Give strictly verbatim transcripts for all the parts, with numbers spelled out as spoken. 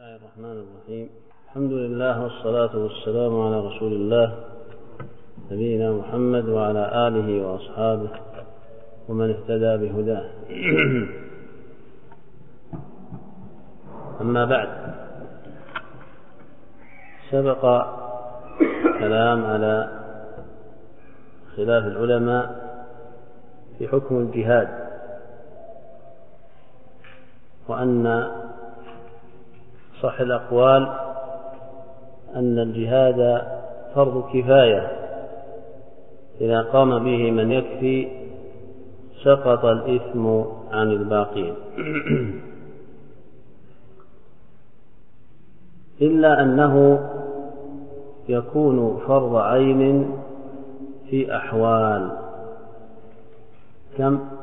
الله الرحمن الرحيم. الحمد لله والصلاة والسلام على رسول الله نبينا محمد وعلى آله وأصحابه ومن اهتدى بهداه. أما بعد، سبق كلام على خلاف العلماء في حكم الجهاد، وأن صح الأقوال أن الجهاد فرض كفاية، إذا قام به من يكفي سقط الإثم عن الباقين، إلا أنه يكون فرض عين في أحوال. كم؟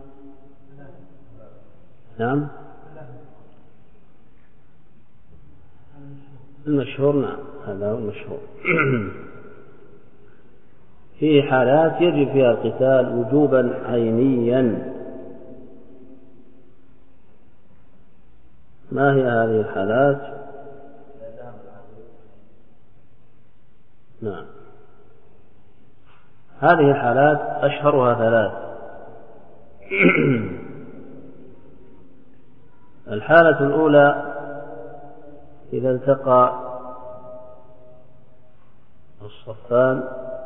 نعم، المشهور، نعم، هذا هو المشهور. فيه حالات يجب فيها القتال وجوبا عينيا. ما هي هذه الحالات؟ نعم، هذه الحالات أشهرها ثلاث. الحالة الأولى إذا التقى الصفان،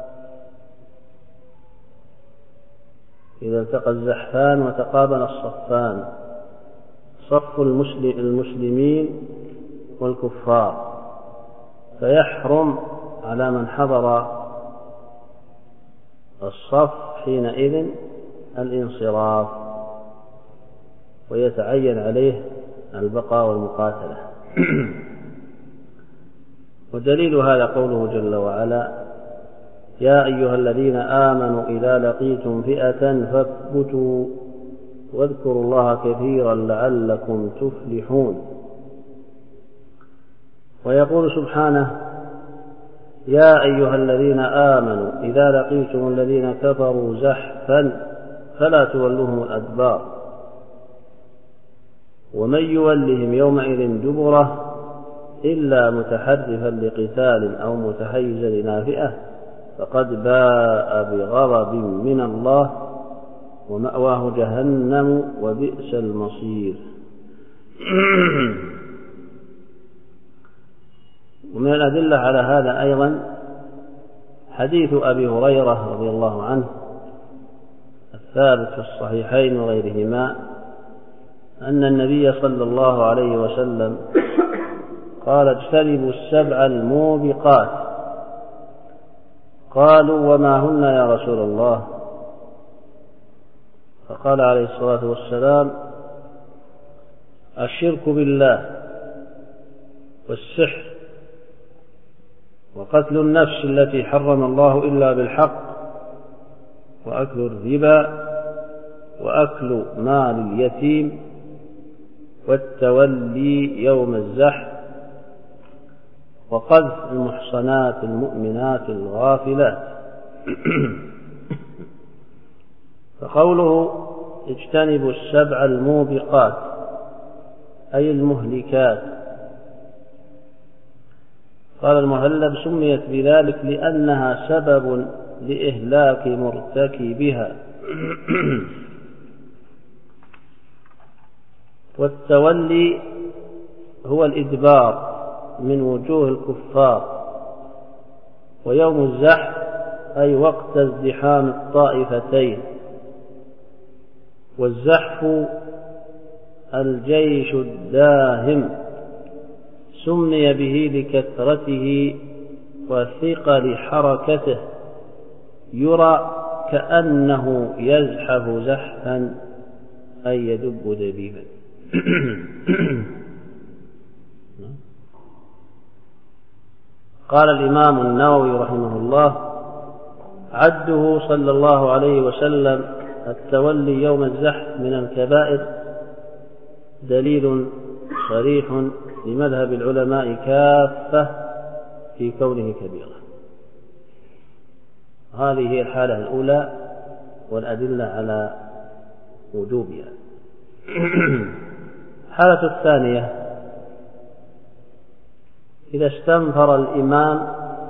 إذا التقى الزحفان وتقابل الصفان، صف المسلمين والكفار، فيحرم على من حضر الصف حينئذ الانصراف، ويتعين عليه البقاء والمقاتلة. ودليل هذا قوله جل وعلا: يا أيها الذين آمنوا إذا لقيتم فئة فاثبتوا واذكروا الله كثيرا لعلكم تفلحون. ويقول سبحانه: يا أيها الذين آمنوا إذا لقيتم الذين كفروا زحفا فلا تولوهم الأدبار ومن يولهم يومئذ دبره إلا متحرفا لقتال أو متحيزا إلى فئة فقد باء بغضب من الله ومأواه جهنم وبئس المصير. ومن الأدلة على هذا أيضا حديث أبي هريرة رضي الله عنه الثابت في الصحيحين وغيرهما أن النبي صلى الله عليه وسلم قال: اجتنبوا السبع الموبقات. قالوا: وما هن يا رسول الله؟ فقال عليه الصلاة والسلام: الشرك بالله، والسحر، وقتل النفس التي حرم الله إلا بالحق، وأكل الربا، وأكل مال اليتيم، والتولي يوم الزحف، وقذف المحصنات المؤمنات الغافلات. فقوله اجتنبوا السبع الموبقات أي المهلكات. قال المهلب: سميت بذلك لأنها سبب لإهلاك مرتكبها. والتولي هو الإدبار من وجوه الكفار. ويوم الزحف أي وقت ازدحام الطائفتين. والزحف الجيش الداهم، سمي به لكثرته وثقل حركته، يرى كأنه يزحف زحفا أي يدب دبيبا. قال الإمام النووي رحمه الله: عده صلى الله عليه وسلم التولي يوم الزحف من الكبائر دليل صريح لمذهب العلماء كافة في كونه كبيرا. هذه هي الحالة الأولى والأدلة على وجوبها. الحالة الثانية إذا استنفر الإمام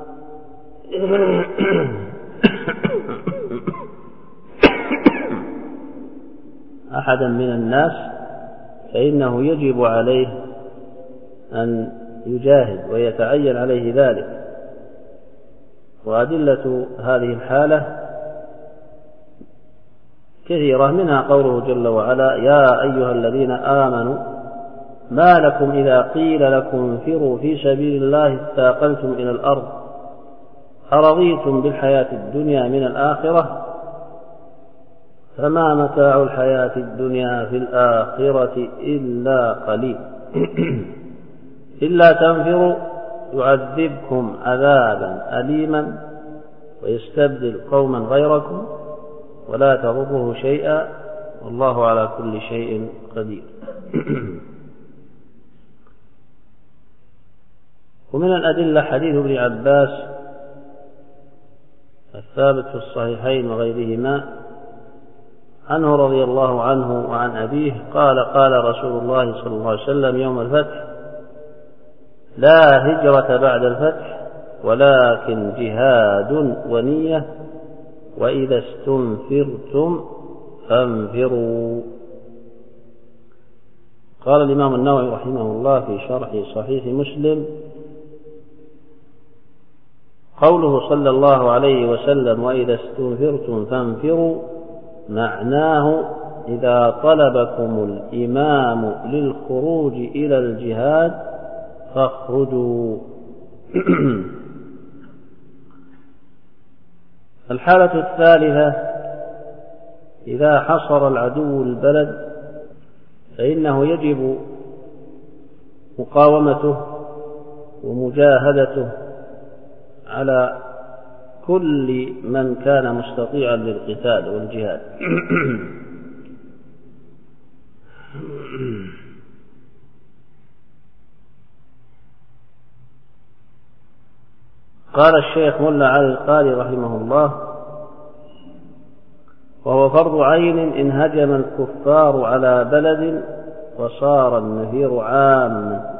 أحدا من الناس فإنه يجب عليه أن يجاهد ويتعين عليه ذلك. وأدلة هذه الحالة كثيرة، منها قوله جل وعلا: يا أيها الذين آمنوا ما لكم إذا قيل لكم انفروا في سبيل الله اثاقلتم إلى الأرض أرضيتم بالحياة الدنيا من الآخرة فما متاع الحياة الدنيا في الآخرة إلا قليل إلا تنفروا يعذبكم عذابا أليما ويستبدل قوما غيركم ولا تضره شيئا والله على كل شيء قدير. ومن الأدلة حديث ابن عباس الثابت في الصحيحين وغيرهما عنه رضي الله عنه وعن أبيه قال: قال رسول الله صلى الله عليه وسلم يوم الفتح: لا هجرة بعد الفتح ولكن جهاد ونية وإذا استنفرتم فانفروا. قال الإمام النووي رحمه الله في شرح صحيح مسلم: قوله صلى الله عليه وسلم وإذا استنفرتم فانفروا معناه إذا طلبكم الإمام للخروج إلى الجهاد فاخرجوا. الحالة الثالثة: إذا حصر العدو البلد فإنه يجب مقاومته ومجاهدته على كل من كان مستطيعا للقتال والجهاد. قال الشيخ ملا علي القاري رحمه الله: وهو فرض عين إن هجم الكفار على بلد وصار النفير عاما.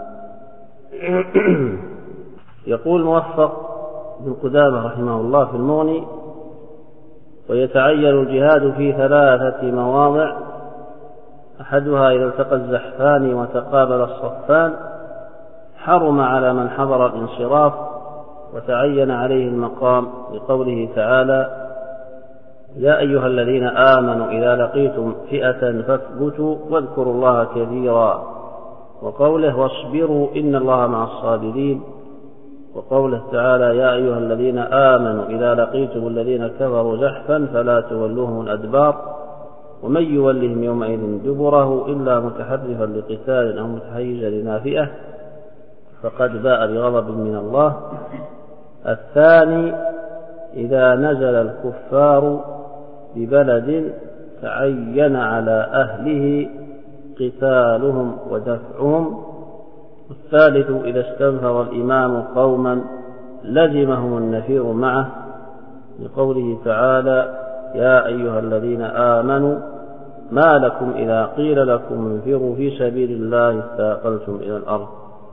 يقول موفق بن قدامة رحمه الله في المغني: ويتعين الجهاد في ثلاثة مواضع: أحدها إذا التقى الزحفان وتقابل الصفان حرم على من حضر الانصراف وتعين عليه المقام لقوله تعالى: يا أيها الذين آمنوا إذا لقيتم فئة فاثبتوا واذكروا الله كثيرا، وقوله: واصبروا إن الله مع الصابرين، وقوله تعالى: يا أيها الذين آمنوا إذا لقيتم الذين كفروا زحفا فلا تولوهم الأدبار ومن يولهم يومئذ دبره إلا متحرفا لقتال أو متحيزا لنافئة فقد باء بغضب من الله. الثاني: إذا نزل الكفار ببلد تعين على أهله قتالهم ودفعهم. الثالث: إذا استنفر الإمام قوما لزمهم النفير معه لقوله تعالى: يا أيها الذين آمنوا ما لكم إذا قيل لكم انفروا في سبيل الله اثاقلتم إلى الأرض.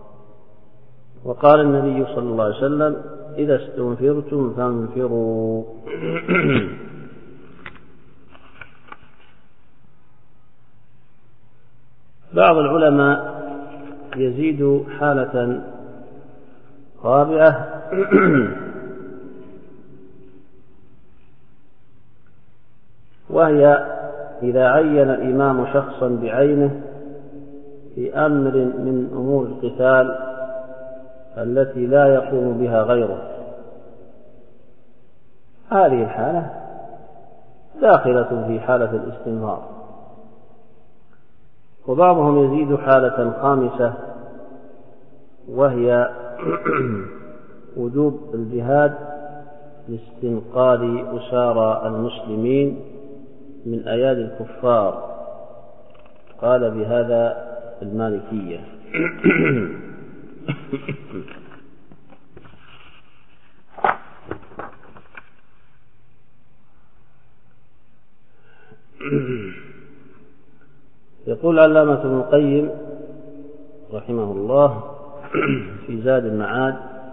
وقال النبي صلى الله عليه وسلم: إذا استنفرتم فانفروا. بعض العلماء يزيد حالة رابعة وهي إذا عين الإمام شخصا بعينه في أمر من أمور القتال التي لا يقوم بها غيره. هذه الحالة داخلة في حالة الاستنفار. وبعضهم يزيد حالة خامسة وهي وجوب الجهاد لاستنقاذ أسارى المسلمين من أيادي الكفار. قال بهذا المالكية. يقول علامة ابن القيم رحمه الله: في زاد المعاد: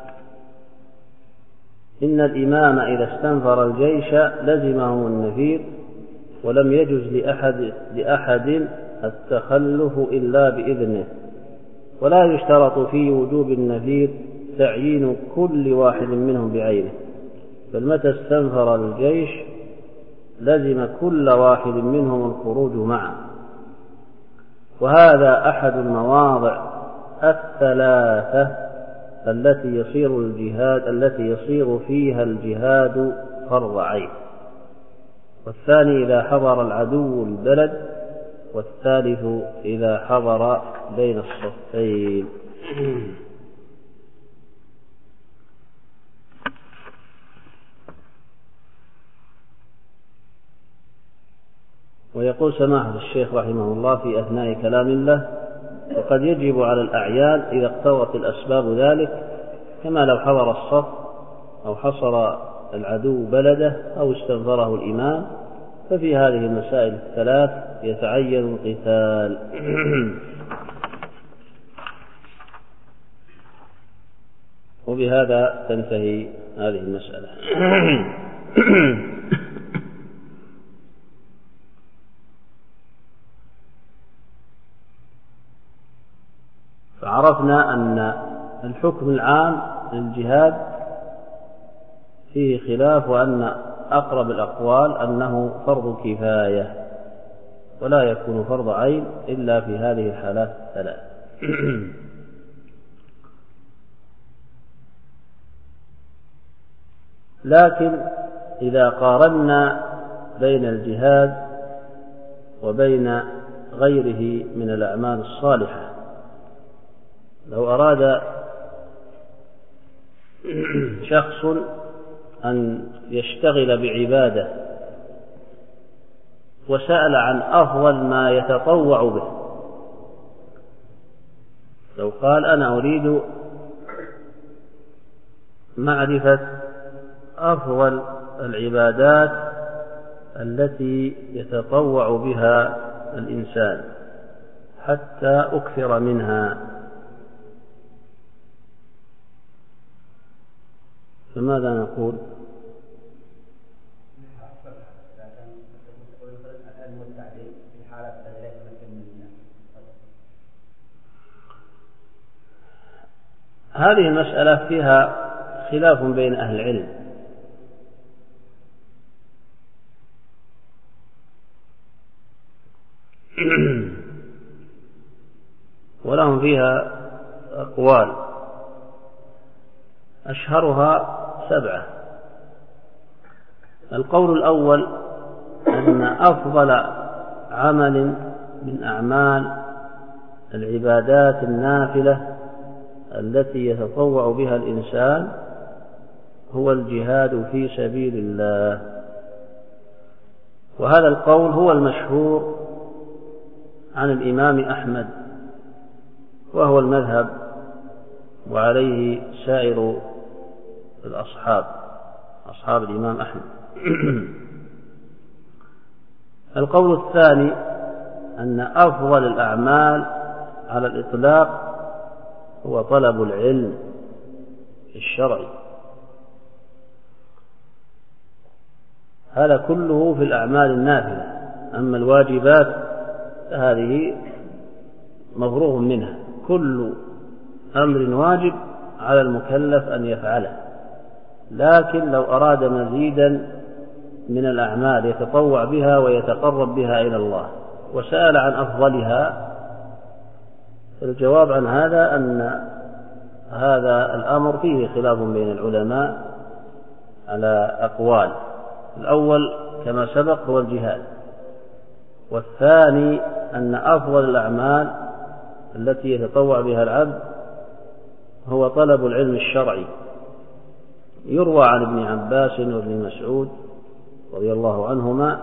إن الإمام إذا استنفر الجيش لزمه النفير، ولم يجز لأحد, لأحد التخلف إلا بإذنه، ولا يشترط في وجوب النفير تعيين كل واحد منهم بعينه، بل متى استنفر الجيش لزم كل واحد منهم الخروج معه. وهذا أحد المواضع الثلاثة التي يصير الجهاد التي يصير فيها الجهاد فرض عين: والثاني إذا حضر العدو البلد، والثالث إذا حضر بين الصفين. ويقول سماحة الشيخ رحمه الله في أثناء كلام له: وقد يجب على الأعيان إذا اقتضت الأسباب ذلك، كما لو حضر الصف أو حصر العدو بلده أو استنفره الإمام، ففي هذه المسائل الثلاث يتعين القتال. وبهذا تنتهي هذه المسألة. فعرفنا أن الحكم العام للجهاد فيه خلاف، وأن أقرب الأقوال أنه فرض كفاية ولا يكون فرض عين إلا في هذه الحالات الثلاث. لكن إذا قارنا بين الجهاد وبين غيره من الأعمال الصالحة، لو أراد شخص أن يشتغل بعبادة وسأل عن أفضل ما يتطوع به، لو قال: أنا أريد معرفة أفضل العبادات التي يتطوع بها الإنسان حتى أكثر منها، فماذا نقول؟ هذه المسألة فيها خلاف بين أهل العلم، ولهم فيها أقوال أشهرها سبعة. القول الأول أن أفضل عمل من أعمال العبادات النافلة التي يتطوع بها الإنسان هو الجهاد في سبيل الله، وهذا القول هو المشهور عن الإمام أحمد، وهو المذهب وعليه سائر الأصحاب أصحاب الإمام أحمد. القول الثاني أن أفضل الأعمال على الإطلاق هو طلب العلم الشرعي، هذا كله في الأعمال النافلة. أما الواجبات هذه مفروغ منها، كل أمر واجب على المكلف أن يفعله، لكن لو أراد مزيدا من الأعمال يتطوع بها ويتقرب بها إلى الله وسأل عن أفضلها، الجواب عن هذا أن هذا الأمر فيه خلاف بين العلماء على أقوال. الأول كما سبق هو الجهاد، والثاني أن أفضل الأعمال التي يتطوع بها العبد هو طلب العلم الشرعي. يروى عن ابن عباس وابن مسعود رضي الله عنهما،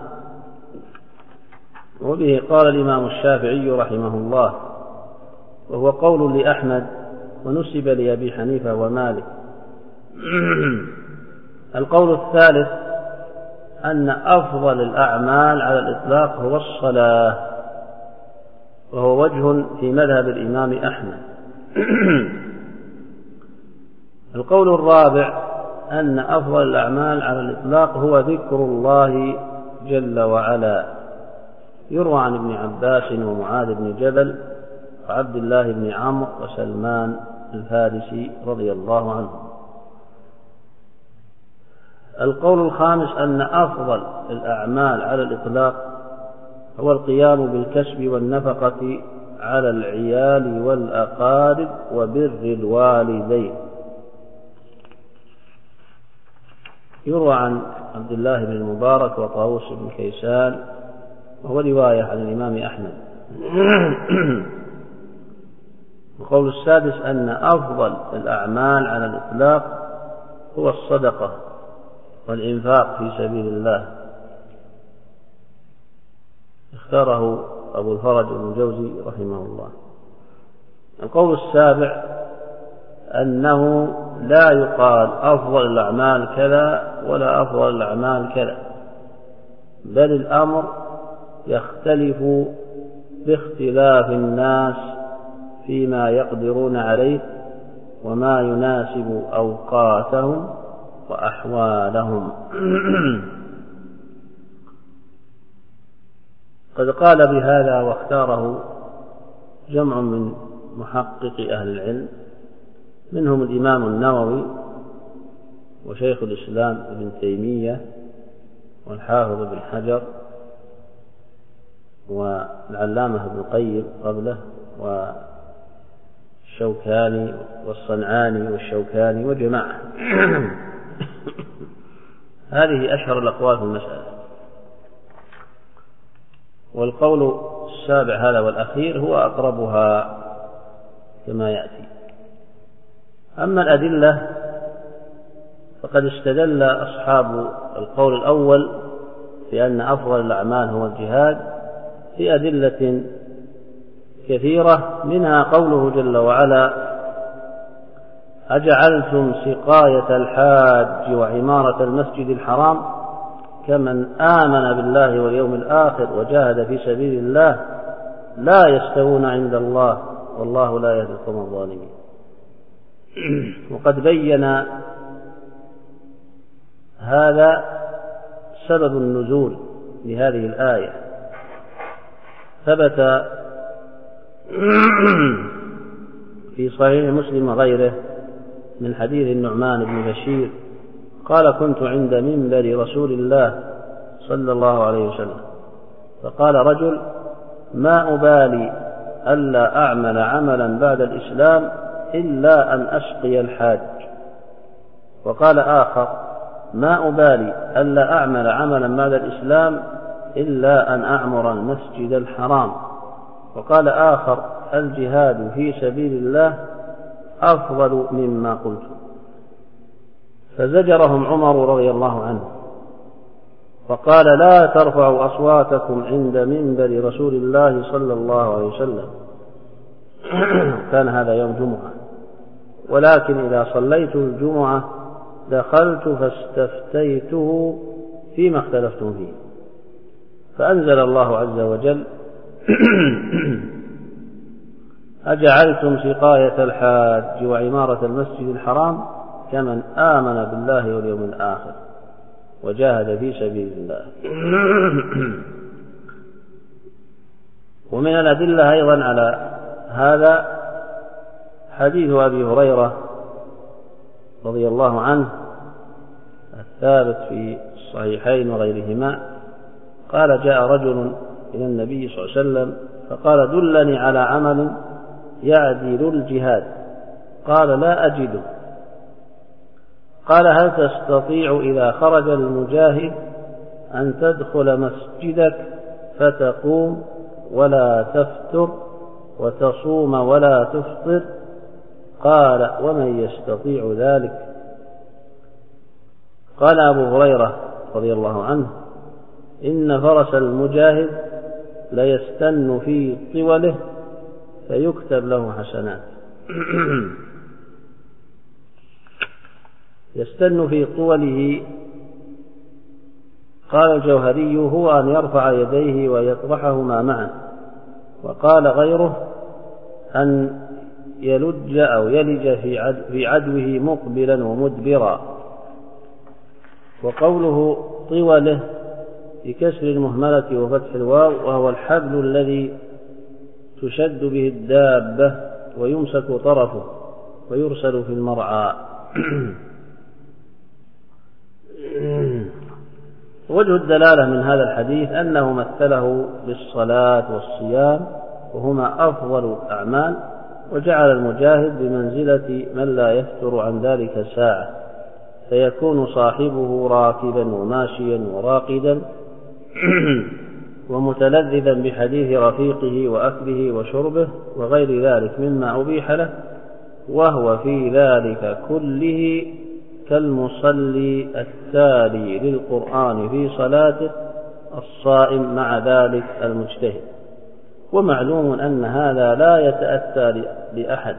وبه قال الإمام الشافعي رحمه الله، وهو قول لأحمد ونسب لأبي حنيفة ومالك. القول الثالث أن أفضل الأعمال على الإطلاق هو الصلاة، وهو وجه في مذهب الإمام أحمد. القول الرابع أن أفضل الأعمال على الإطلاق هو ذكر الله جل وعلا. يروى عن ابن عباس ومعاذ بن جبل وعبد الله بن عمرو وسلمان الفارسي رضي الله عنهم. القول الخامس أن أفضل الأعمال على الإطلاق هو القيام بالكسب والنفقة على العيال والأقارب وبر الوالدين. يروى عن عبد الله بن المبارك وطاووس بن كيسان، وهو رواية عن الإمام أحمد. القول السادس أن أفضل الأعمال على الإطلاق هو الصدقة والإنفاق في سبيل الله، اختاره أبو الفرج بن الجوزي رحمه الله. القول السابع أنه لا يقال أفضل الأعمال كذا ولا أفضل الأعمال كذا، بل الأمر يختلف باختلاف الناس فيما يقدرون عليه وما يناسب أوقاتهم وأحوالهم. قد قال بهذا واختاره جمع من محقق أهل العلم، منهم الإمام النووي وشيخ الإسلام ابن تيمية والحافظ ابن حجر والعلامة ابن القيم قبله والشوكاني والصنعاني والشوكاني وجماعة. هذه أشهر الأقوال في المسألة. والقول السابع هذا والأخير هو أقربها كما يأتي. أما الأدلة فقد استدل أصحاب القول الأول بأن أفضل الأعمال هو الجهاد في أدلة كثيرة، منها قوله جل وعلا: أجعلتم سقاية الحاج وعمارة المسجد الحرام كمن آمن بالله واليوم الآخر وجاهد في سبيل الله لا يستوون عند الله والله لا يهدي القوم الظالمين. وقد بين هذا سبب النزول لهذه الآية. ثبت في صحيح مسلم وغيره من حديث النعمان بن بشير قال: كنت عند منبر رسول الله صلى الله عليه وسلم فقال رجل: ما أبالي ألا أعمل عملا بعد الإسلام إلا أن أسقي الحاج. وقال آخر: ما أبالي ألا أعمل عملا بعد الإسلام إلا أن أعمر المسجد الحرام. وقال آخر: الجهاد في سبيل الله أفضل مما قلت. فزجرهم عمر رضي الله عنه فقال: لا ترفعوا أصواتكم عند منبر رسول الله صلى الله عليه وسلم. كان هذا يوم جمعة، ولكن إذا صليت الجمعة دخلت فاستفتيته فيما اختلفتم فيه، فأنزل الله عز وجل: أجعلتم سقاية الحاج وعمارة المسجد الحرام كمن آمن بالله واليوم الآخر وجاهد في سبيل الله. ومن الأدلة أيضا على هذا حديث أبي هريرة رضي الله عنه الثابت في الصحيحين وغيرهما قال: جاء رجل إلى النبي صلى الله عليه وسلم فقال: دلني على عمل يعدل الجهاد. قال: لا أجده. قال: هل تستطيع إذا خرج المجاهد أن تدخل مسجدك فتقوم ولا تفتر وتصوم ولا تفطر؟ قال: ومن يستطيع ذلك؟ قال أبو هريرة رضي الله عنه: إن فرس المجاهد ليستن في طوله فيكتب له حسنات. يستن في طوله. قال الجوهري: هو أن يرفع يديه ويطرحهما معا. وقال غيره: أن يلج أو يلج في عدوه مقبلا ومدبرا. وقوله طوله بكسر المهملة وفتح الواو، وهو الحبل الذي تشد به الدابة ويمسك طرفه ويرسل في المرعى. وجه الدلالة من هذا الحديث أنه مثله بالصلاة والصيام وهما أفضل الأعمال، وجعل المجاهد بمنزلة من لا يفتر عن ذلك ساعة، فيكون صاحبه راكبا وماشيا وراقدا ومتلذذا بحديث رفيقه وأكله وشربه وغير ذلك مما أبيح له، وهو في ذلك كله كالمصلي التالي للقرآن في صلاته الصائم مع ذلك المجتهد. ومعلوم أن هذا لا يتأتى لأحد،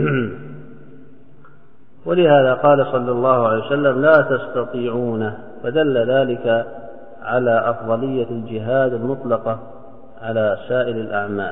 ولهذا قال صلى الله عليه وسلم لا تستطيعونه، فدل ذلك على أفضلية الجهاد المطلقة على سائر الأعمال.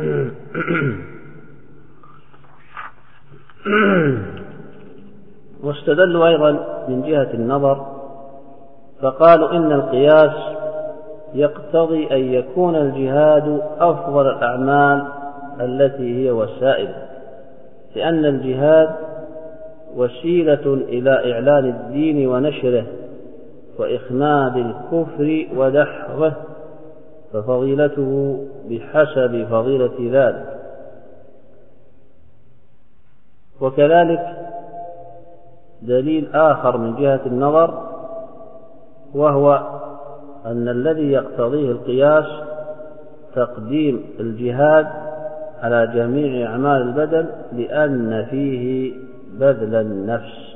واستدلوا أيضا من جهة النظر، فقالوا إن القياس يقتضي أن يكون الجهاد أفضل الأعمال التي هي وسائل، لأن الجهاد وسيلة إلى إعلان الدين ونشره وإخماد الكفر ودحضه، ففضيلته بحسب فضيلة ذلك. وكذلك دليل آخر من جهة النظر، وهو أن الذي يقتضيه القياس تقديم الجهاد على جميع أعمال البدن، لأن فيه بذل النفس.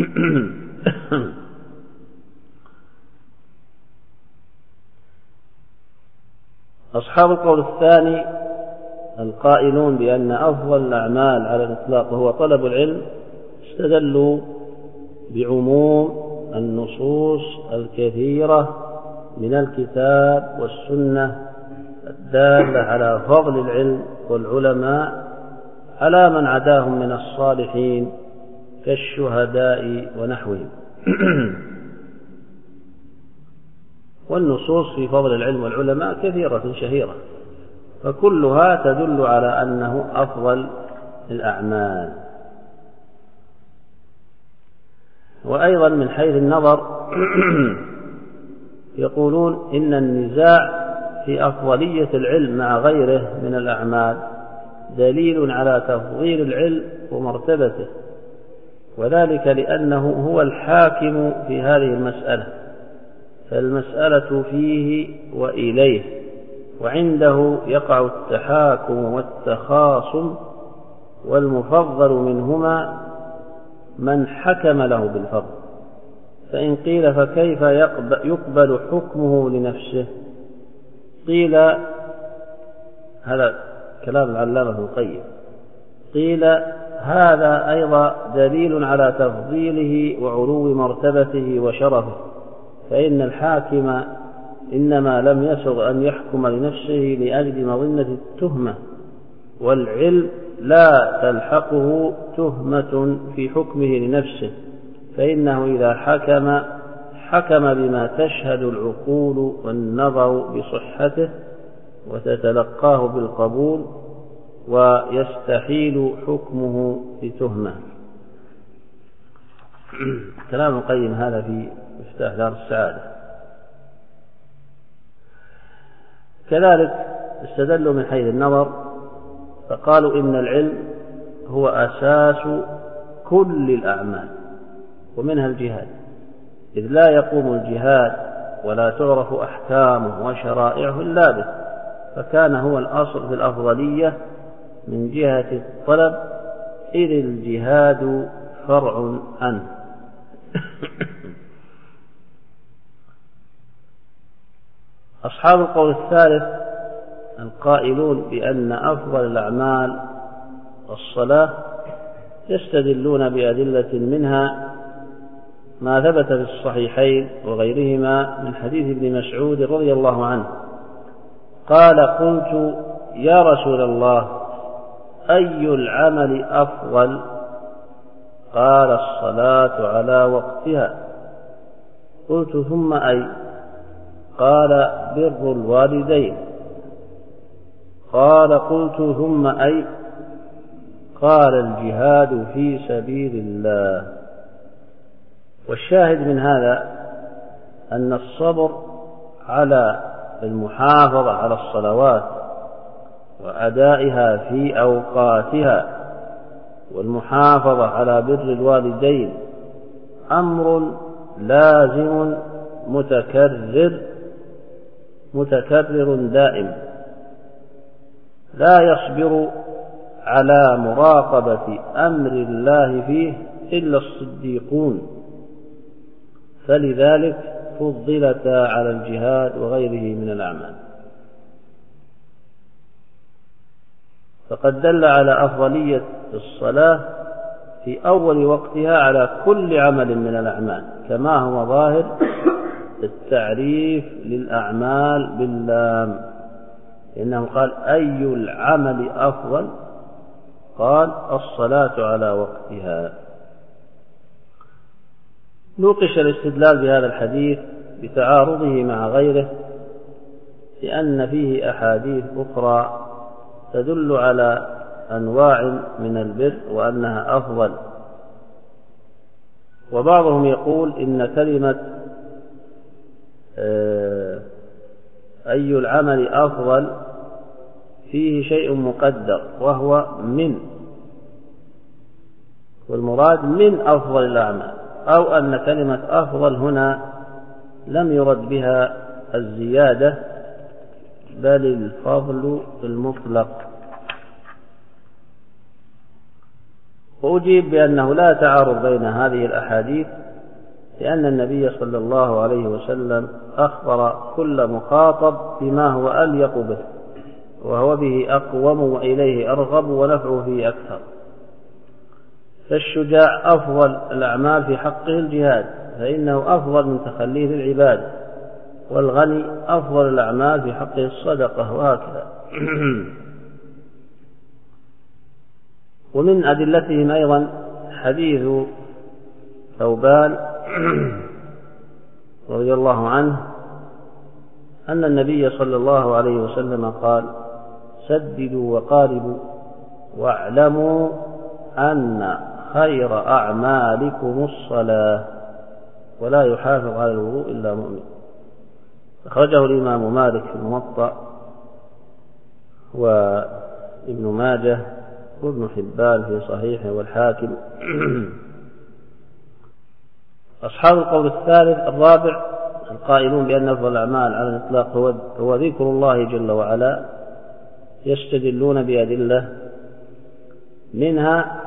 أصحاب القول الثاني القائلون بأن أفضل الأعمال على الإطلاق هو طلب العلم، استدلوا بعموم النصوص الكثيرة من الكتاب والسنة الدالة على فضل العلم والعلماء على من عداهم من الصالحين كالشهداء ونحوهم. والنصوص في فضل العلم والعلماء كثيرة شهيرة، فكلها تدل على أنه أفضل الأعمال. وأيضا من حيث النظر يقولون إن النزاع في أفضلية العلم مع غيره من الأعمال دليل على تفضيل العلم ومرتبته، وذلك لأنه هو الحاكم في هذه المسألة، فالمسألة فيه وإليه، وعنده يقع التحاكم والتخاصم، والمفضل منهما من حكم له بالفضل. فإن قيل فكيف يقبل حكمه لنفسه؟ قيل هذا كلام العلامة ابن القيم، قيل هذا أيضا دليل على تفضيله وعلو مرتبته وشرفه، فإن الحاكم إنما لم يسغ أن يحكم لنفسه لأجل مظنة التهمة، والعلم لا تلحقه تهمة في حكمه لنفسه، فإنه إذا حكم حكم بما تشهد العقول والنظر بصحته وتتلقاه بالقبول، ويستحيل حكمه بتهمة. كلام القيم هذا في مفتاح دار السعادة. كذلك استدلوا من حيث النظر، فقالوا إن العلم هو أساس كل الأعمال ومنها الجهاد، إذ لا يقوم الجهاد ولا تعرف أحكامه وشرائعه إلا به، فكان هو الأصل في الأفضلية من جهة الطلب، إذ الجهاد فرع عنه. أصحاب القول الثالث القائلون بأن أفضل الأعمال الصلاة يستدلون بأدلة منها ما ثبت في الصحيحين وغيرهما من حديث ابن مسعود رضي الله عنه قال: قلت يا رسول الله أي العمل أفضل؟ قال الصلاة على وقتها. قلت ثم أي؟ قال بر الوالدين. قال قلت ثم أي؟ قال الجهاد في سبيل الله. والشاهد من هذا أن الصبر على المحافظة على الصلوات وأدائها في أوقاتها والمحافظة على بر الوالدين أمر لازم متكرر متكرر دائم، لا يصبر على مراقبة أمر الله فيه إلا الصديقون، فلذلك فضلتا على الجهاد وغيره من الأعمال. فقد دل على أفضلية الصلاة في أول وقتها على كل عمل من الأعمال، كما هو ظاهر التعريف للأعمال باللام، لأنه قال أي العمل أفضل؟ قال الصلاة على وقتها. نوقش الاستدلال بهذا الحديث بتعارضه مع غيره، لأن فيه أحاديث أخرى تدل على أنواع من البر وأنها أفضل. وبعضهم يقول إن كلمة أي العمل أفضل فيه شيء مقدر وهو من، والمراد من أفضل الأعمال، أو أن كلمة أفضل هنا لم يرد بها الزيادة بل الفضل المطلق. وأجيب بأنه لا تعارض بين هذه الأحاديث، لأن النبي صلى الله عليه وسلم أخبر كل مخاطب بما هو أليق به وهو به أقوم وإليه أرغب ونفعه فيه أكثر. فالشجاع أفضل الأعمال في حقه الجهاد، فإنه أفضل من تخليه للعباد، والغني أفضل الأعمال في حقه الصدقة، وهكذا. ومن أدلتهم أيضا حديث ثوبان رضي الله عنه أن النبي صلى الله عليه وسلم قال: سددوا وقاربوا واعلموا أن خير أعمالكم الصلاة، ولا يحافظ على الوضوء إلا مؤمن. أخرجه الإمام مالك في الموطأ، وابن ماجه، وابن حبان في صحيحه، والحاكم. أصحاب القول الثالث الرابع القائلون بأن أفضل الأعمال على الإطلاق هو, هو ذكر الله جل وعلا، يستدلون بأدلة منها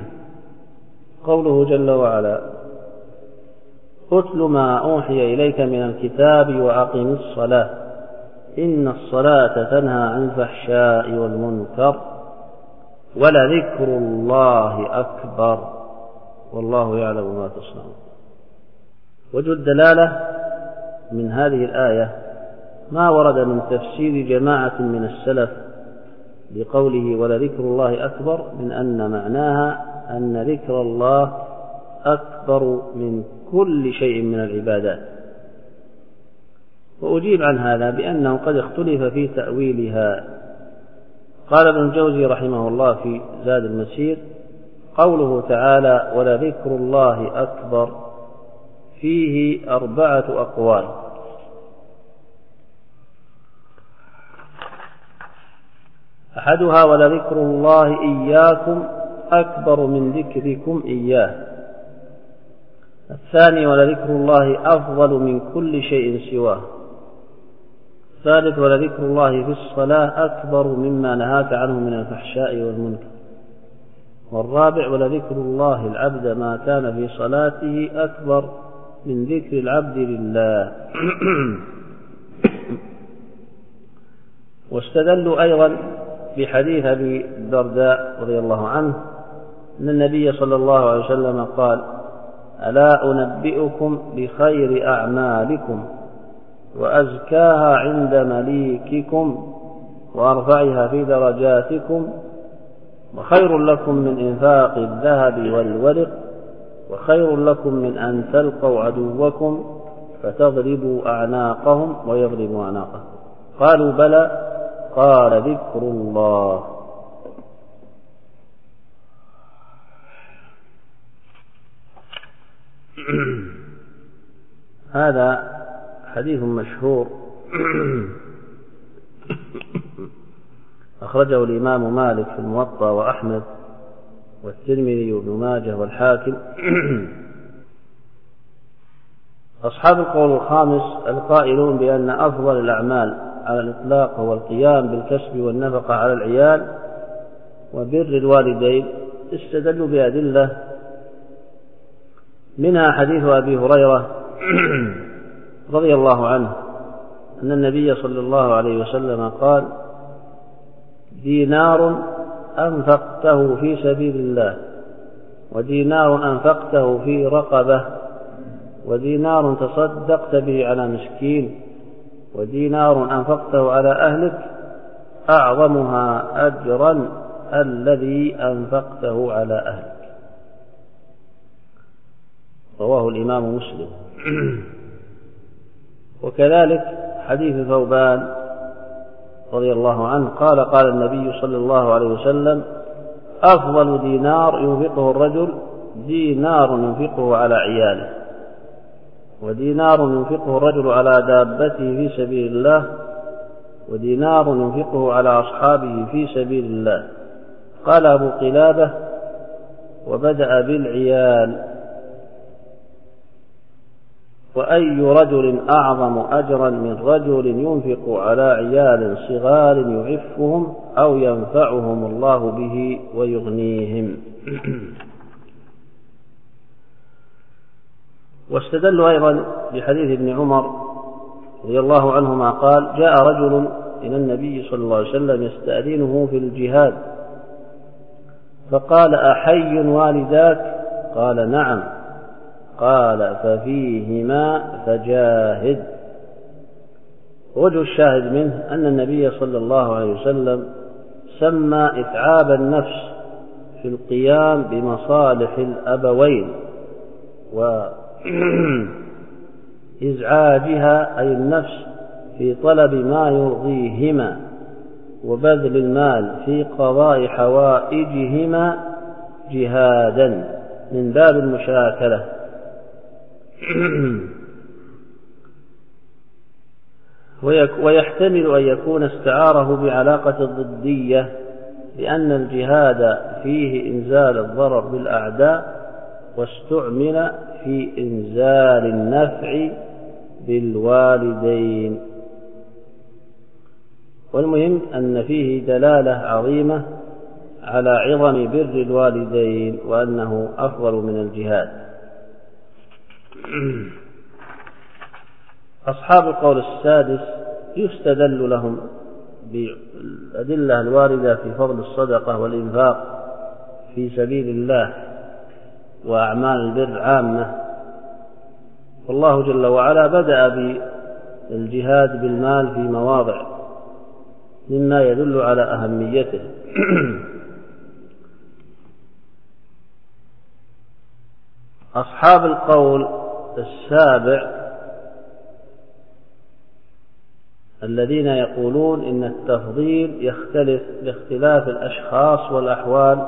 قوله جل وعلا: اتل ما أوحي إليك من الكتاب وأقم الصلاة إن الصلاة تنهى عن الفحشاء والمنكر ولذكر الله أكبر والله يعلم ما تصنعون. وجه الدلالة من هذه الآية ما ورد من تفسير جماعة من السلف لقوله ولذكر الله أكبر، من أن معناها أن ذكر الله أكبر من كل شيء من العبادات. وأجيب عن هذا بأنه قد اختلف في تأويلها. قال ابن الجوزي رحمه الله في زاد المسير: قوله تعالى ولذكر الله أكبر فيه أربعة أقوال. أحدها ولذكر الله إياكم أكبر من ذكركم إياه. الثاني ولذكر الله أفضل من كل شيء سواه. الثالث ولذكر الله في الصلاة أكبر مما نهاك عنه من الفحشاء والمنكر. والرابع ولذكر الله العبد ما كان في صلاته أكبر من ذكر العبد لله. واستدلوا أيضا بحديث أبي الدرداء رضي الله عنه أن النبي صلى الله عليه وسلم قال: ألا أنبئكم بخير أعمالكم وأزكاها عند مليككم وأرفعها في درجاتكم وخير لكم من إنفاق الذهب والورق، وخير لكم من أن تلقوا عدوكم فتضربوا أعناقهم ويضربوا أعناقهم. قالوا بلى. قال ذكر الله. هذا حديث مشهور أخرجه الإمام مالك في الموطأ وأحمد والترمذي وابن ماجه والحاكم. أصحاب القول الخامس القائلون بأن أفضل الأعمال على الإطلاق هو القيام بالكسب والنفقة على العيال وبر الوالدين، استدلوا بأدلة منها حديث أبي هريرة رضي الله عنه أن النبي صلى الله عليه وسلم قال: دينار أنفقته في سبيل الله، ودينار أنفقته في رقبة، ودينار تصدقت به على مسكين، ودينار أنفقته على أهلك، أعظمها أجرا الذي أنفقته على أهلك. رواه الإمام مسلم. وكذلك حديث ثوبان رضي الله عنه قال: قال النبي صلى الله عليه وسلم: أفضل دينار ينفقه الرجل دينار ينفقه على عياله، ودينار ينفقه الرجل على دابته في سبيل الله، ودينار ينفقه على أصحابه في سبيل الله. قال أبو قلابة: وبدأ بالعيال. وأي رجل أعظم أجرا من رجل ينفق على عيال صغار يعفهم أو ينفعهم الله به ويغنيهم. واستدلوا أيضا بحديث ابن عمر رضي الله عنهما قال: جاء رجل إلى النبي صلى الله عليه وسلم يستأذنه في الجهاد، فقال: أحي والداك؟ قال: نعم. قال: ففيهما فجاهد. وجه الشاهد منه أن النبي صلى الله عليه وسلم سمى إتعاب النفس في القيام بمصالح الأبوين وإزعاجها أي النفس في طلب ما يرضيهما وبذل المال في قضاء حوائجهما جهادا من باب المشاكلة. ويحتمل أن يكون استعاره بعلاقة الضدية، لأن الجهاد فيه إنزال الضرر بالأعداء، واستعمل في إنزال النفع بالوالدين. والمهم أن فيه دلالة عظيمة على عظم بر الوالدين وأنه أفضل من الجهاد. أصحاب القول السادس يستدل لهم بالأدلة الواردة في فضل الصدقة والإنفاق في سبيل الله وأعمال البر عامة. والله جل وعلا بدأ بالجهاد بالمال في مواضع مما يدل على أهميته. أصحاب القول السابع الذين يقولون إن التفضيل يختلف باختلاف الأشخاص والأحوال،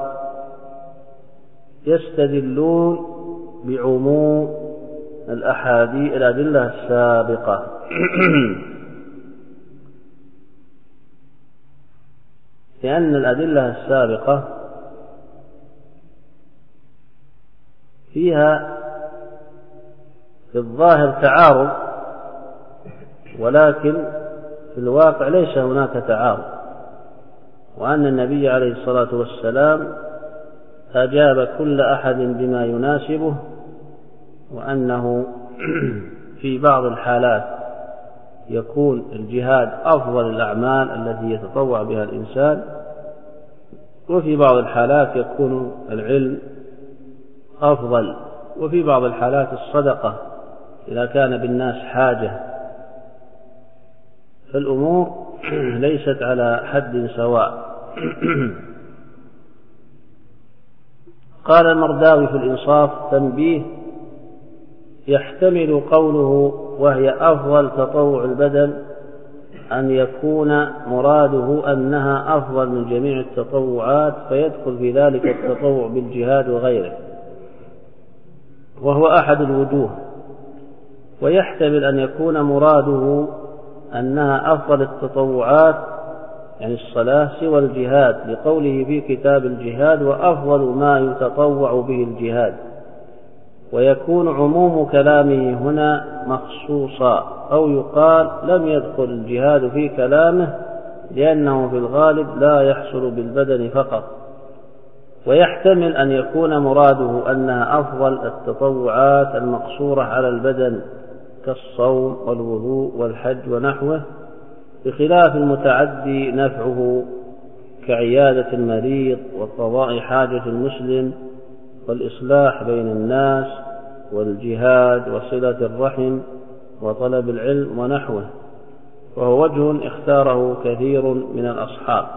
يستدلون بعموم الأحاديث الأدلة السابقة لأن الأدلة السابقة فيها في الظاهر تعارض، ولكن في الواقع ليس هناك تعارض، وأن النبي عليه الصلاة والسلام أجاب كل أحد بما يناسبه، وأنه في بعض الحالات يكون الجهاد أفضل الأعمال التي يتطوع بها الإنسان، وفي بعض الحالات يكون العلم أفضل، وفي بعض الحالات الصدقة إذا كان بالناس حاجة. فالأمور ليست على حد سواء. قال المرداوي في الإنصاف تنبيه: يحتمل قوله وهي أفضل تطوع البدن أن يكون مراده أنها أفضل من جميع التطوعات، فيدخل في ذلك التطوع بالجهاد وغيره، وهو أحد الوجوه. ويحتمل أن يكون مراده أنها أفضل التطوعات يعني الصلاة سوى الجهاد، لقوله في كتاب الجهاد: وأفضل ما يتطوع به الجهاد. ويكون عموم كلامه هنا مخصوصا، أو يقال لم يدخل الجهاد في كلامه لأنه في الغالب لا يحصل بالبدن فقط. ويحتمل أن يكون مراده أنها أفضل التطوعات المقصورة على البدن كالصوم والوضوء والحج ونحوه، بخلاف المتعدي نفعه كعيادة المريض وقضاء حاجة المسلم والإصلاح بين الناس والجهاد وصلة الرحم وطلب العلم ونحوه، وهو وجه اختاره كثير من الأصحاب.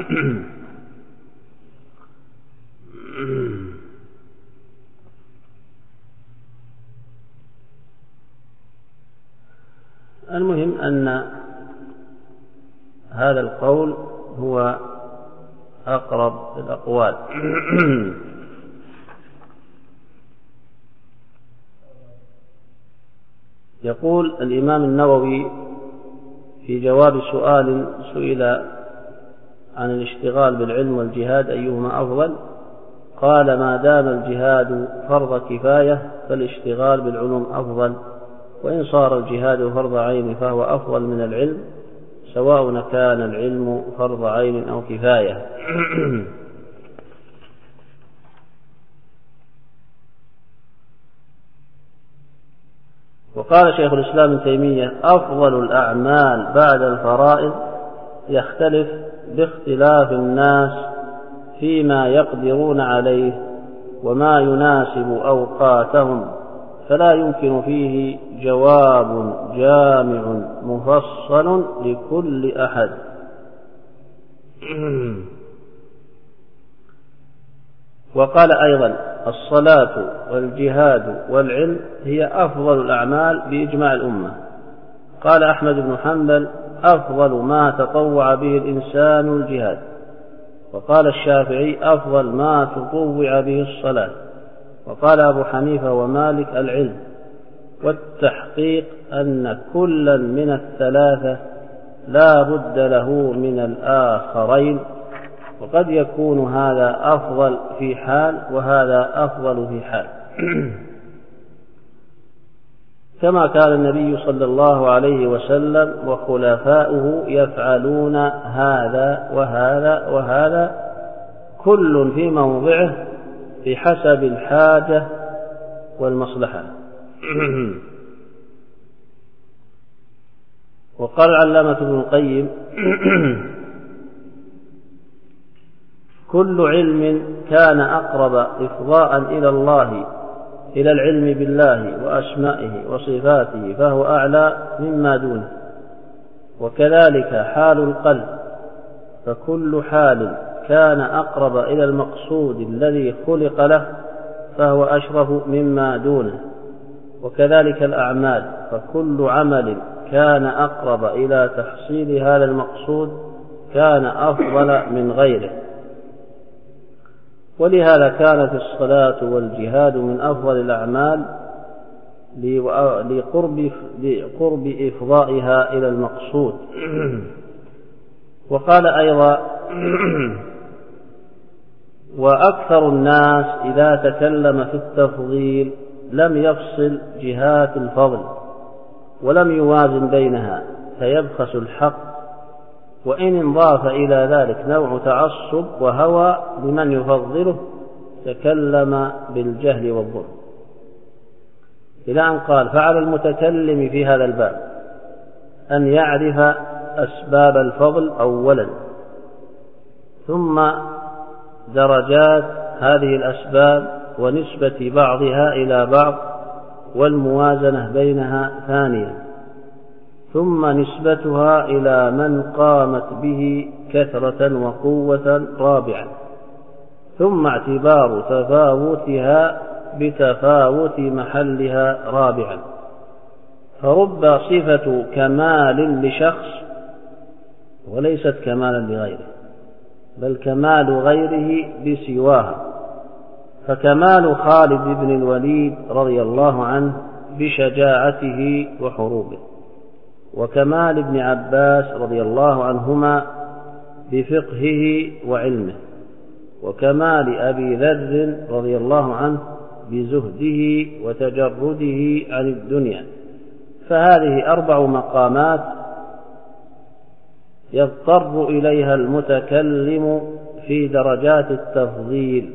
المهم أن هذا القول هو أقرب الأقوال. يقول الإمام النووي في جواب سؤال سئل عن الاشتغال بالعلم والجهاد أيهما أفضل، قال: ما دام الجهاد فرض كفاية فالاشتغال بالعلوم أفضل، وإن صار الجهاد فرض عين فهو أفضل من العلم، سواء كان العلم فرض عين أو كفاية. وقال شيخ الإسلام ابن تيمية: أفضل الأعمال بعد الفرائض يختلف باختلاف الناس فيما يقدرون عليه وما يناسب أوقاتهم، فلا يمكن فيه جواب جامع مفصل لكل أحد. وقال أيضا: الصلاة والجهاد والعلم هي أفضل الأعمال بإجماع الأمة. قال أحمد بن حنبل: أفضل ما تطوع به الإنسان الجهاد. وقال الشافعي: أفضل ما تطوع به الصلاة. وقال أبو حنيفة ومالك: العلم. والتحقيق أن كلا من الثلاثة لا بد له من الآخرين، وقد يكون هذا أفضل في حال وهذا أفضل في حال. كما كان النبي صلى الله عليه وسلم وخلفاؤه يفعلون هذا وهذا وهذا، كل في موضعه بحسب الحاجة والمصلحة. وقال العلامة ابن القيم: كل علم كان أقرب إفضاء إلى الله إلى العلم بالله وأسمائه وصفاته فهو أعلى مما دونه، وكذلك حال القلب، فكل حال كان أقرب إلى المقصود الذي خلق له فهو أشرف مما دونه، وكذلك الأعمال، فكل عمل كان أقرب إلى تحصيل هذا المقصود كان أفضل من غيره. ولهذا كانت الصلاة والجهاد من أفضل الأعمال لقرب, لقرب إفضائها إلى المقصود. وقال أيضا: وأكثر الناس إذا تكلم في التفضيل لم يفصل جهات الفضل ولم يوازن بينها فيبخس الحق، وإن انضاف إلى ذلك نوع تعصب وهوى لمن يفضله تكلم بالجهل والظلم، إلى أن قال: فعلى المتكلم في هذا الباب أن يعرف أسباب الفضل أولا، ثم درجات هذه الأسباب ونسبة بعضها إلى بعض والموازنة بينها ثانيا، ثم نسبتها إلى من قامت به كثرة وقوة رابعا، ثم اعتبار تفاوتها بتفاوت محلها رابعا. فرب صفة كمال لشخص وليست كمالا لغيره، بل كمال غيره بسواها، فكمال خالد بن الوليد رضي الله عنه بشجاعته وحروبه، وكمال ابن عباس رضي الله عنهما بفقهه وعلمه، وكمال أبي ذر رضي الله عنه بزهده وتجرده عن الدنيا. فهذه أربع مقامات يضطر إليها المتكلم في درجات التفضيل.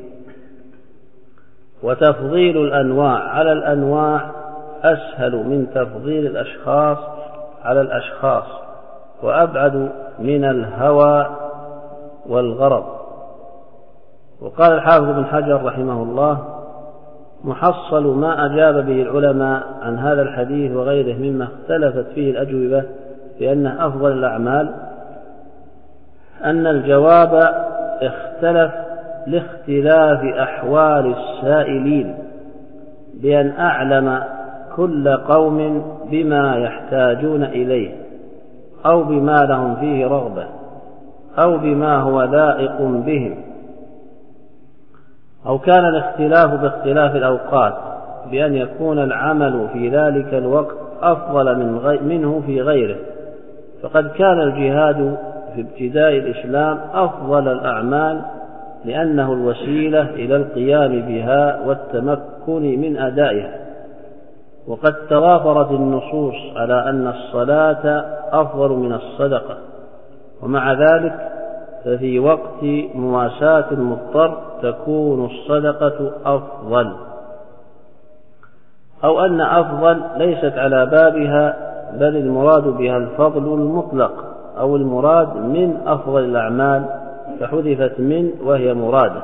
وتفضيل الأنواع على الأنواع أسهل من تفضيل الأشخاص على الأشخاص، وأبعد من الهوى والغرض. وقال الحافظ بن حجر رحمه الله: محصل ما أجاب به العلماء عن هذا الحديث وغيره مما اختلفت فيه الأجوبة بأنه أفضل الأعمال، أن الجواب اختلف لاختلاف أحوال السائلين، بأن أعلم كل قوم بما يحتاجون إليه، أو بما لهم فيه رغبة، أو بما هو لائق بهم. أو كان الاختلاف باختلاف الأوقات، بأن يكون العمل في ذلك الوقت أفضل من غي منه في غيره. فقد كان الجهاد في ابتداء الإسلام أفضل الأعمال، لأنه الوسيلة إلى القيام بها والتمكن من أدائها. وقد توافرت النصوص على أن الصلاة أفضل من الصدقة، ومع ذلك ففي وقت مواساة المضطر تكون الصدقة أفضل. أو أن أفضل ليست على بابها، بل المراد بها الفضل المطلق، أو المراد من أفضل الأعمال، فحذفت من وهي مرادة.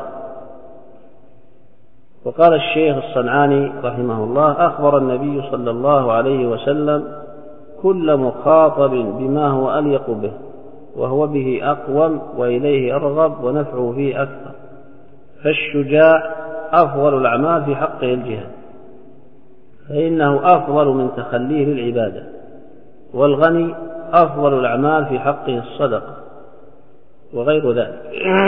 وقال الشيخ الصنعاني رحمه الله: أخبر النبي صلى الله عليه وسلم كل مخاطب بما هو أليق به، وهو به أقوم وإليه أرغب ونفعه فيه أكثر. فالشجاع أفضل الأعمال في حقه الجهاد، فإنه أفضل من تخليه للعبادة. والغني أفضل الأعمال في حقه الصدقة، وغير ذلك.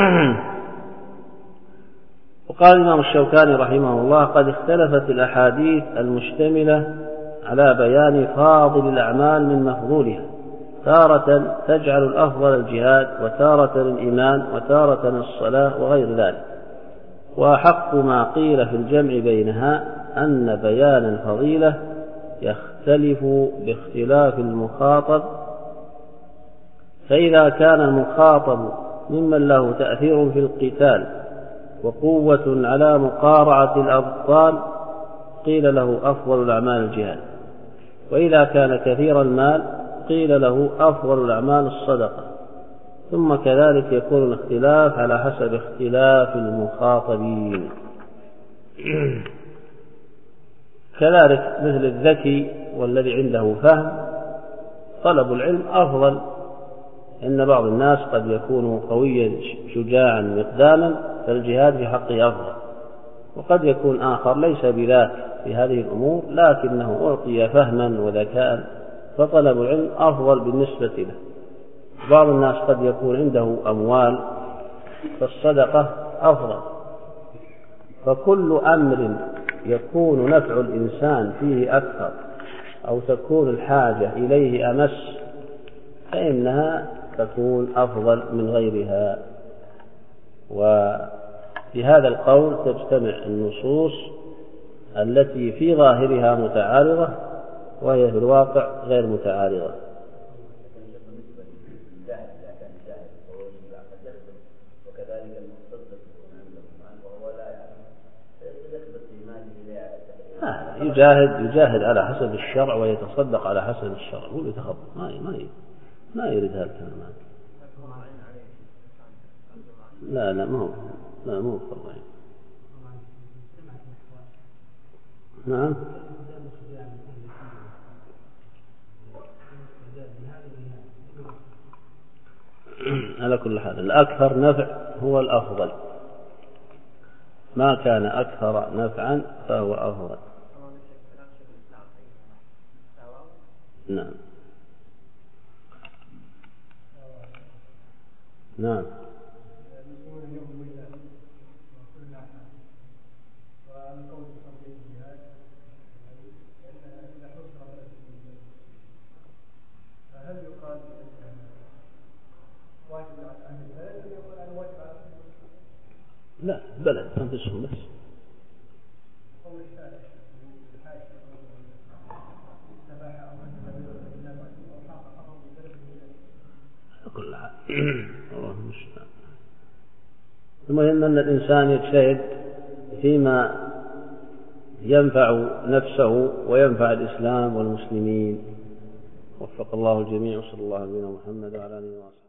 وقال الإمام الشوكاني رحمه الله: قد اختلفت الأحاديث المشتملة على بيان فاضل الأعمال من مفضولها، تارة تجعل الأفضل الجهاد، وتارة الإيمان، وتارة الصلاة، وغير ذلك. وأحق ما قيل في الجمع بينها أن بيان الفضيلة يختلف باختلاف المخاطب. فإذا كان المخاطب ممن له تأثير في القتال وقوة على مقارعة الأبطال قيل له أفضل الأعمال الجهاد، وإذا كان كثير المال قيل له أفضل الأعمال الصدقة. ثم كذلك يكون الاختلاف على حسب اختلاف المخاطبين. كذلك مثل الذكي والذي عنده فهم، طلب العلم أفضل، إن بعض الناس قد يكون قويا شجاعا مقداما، فالجهاد في حقه أفضل. وقد يكون آخر ليس بذاك في هذه الأمور، لكنه أعطي فهما وذكاء، فطلب العلم أفضل بالنسبة له. بعض الناس قد يكون عنده أموال، فالصدقة أفضل. فكل أمر يكون نفع الإنسان فيه أكثر، أو تكون الحاجة إليه أمس، فإنها تكون أفضل من غيرها. وفي هذا القول تجتمع النصوص التي في ظاهرها متعارضة، وهي في الواقع غير متعارضة. يجاهد يجاهد على حسب الشرع ويتصدق على حسب الشرع، هو يتخبط، ما ما ما يريد هذا الكلام. لا لا ما هو لا مو فرض. نعم. على كل حال الأكثر نفع هو الأفضل. ما كان أكثر نفعا فهو أفضل. نعم نعم. لا بلد أنفسهم بس. كل حال الله المستعان. المهم أن الإنسان يجتهد فيما ينفع نفسه وينفع الإسلام والمسلمين. وفق الله الجميع، وصلى الله على نبينا محمد وعلى آله وصحبه.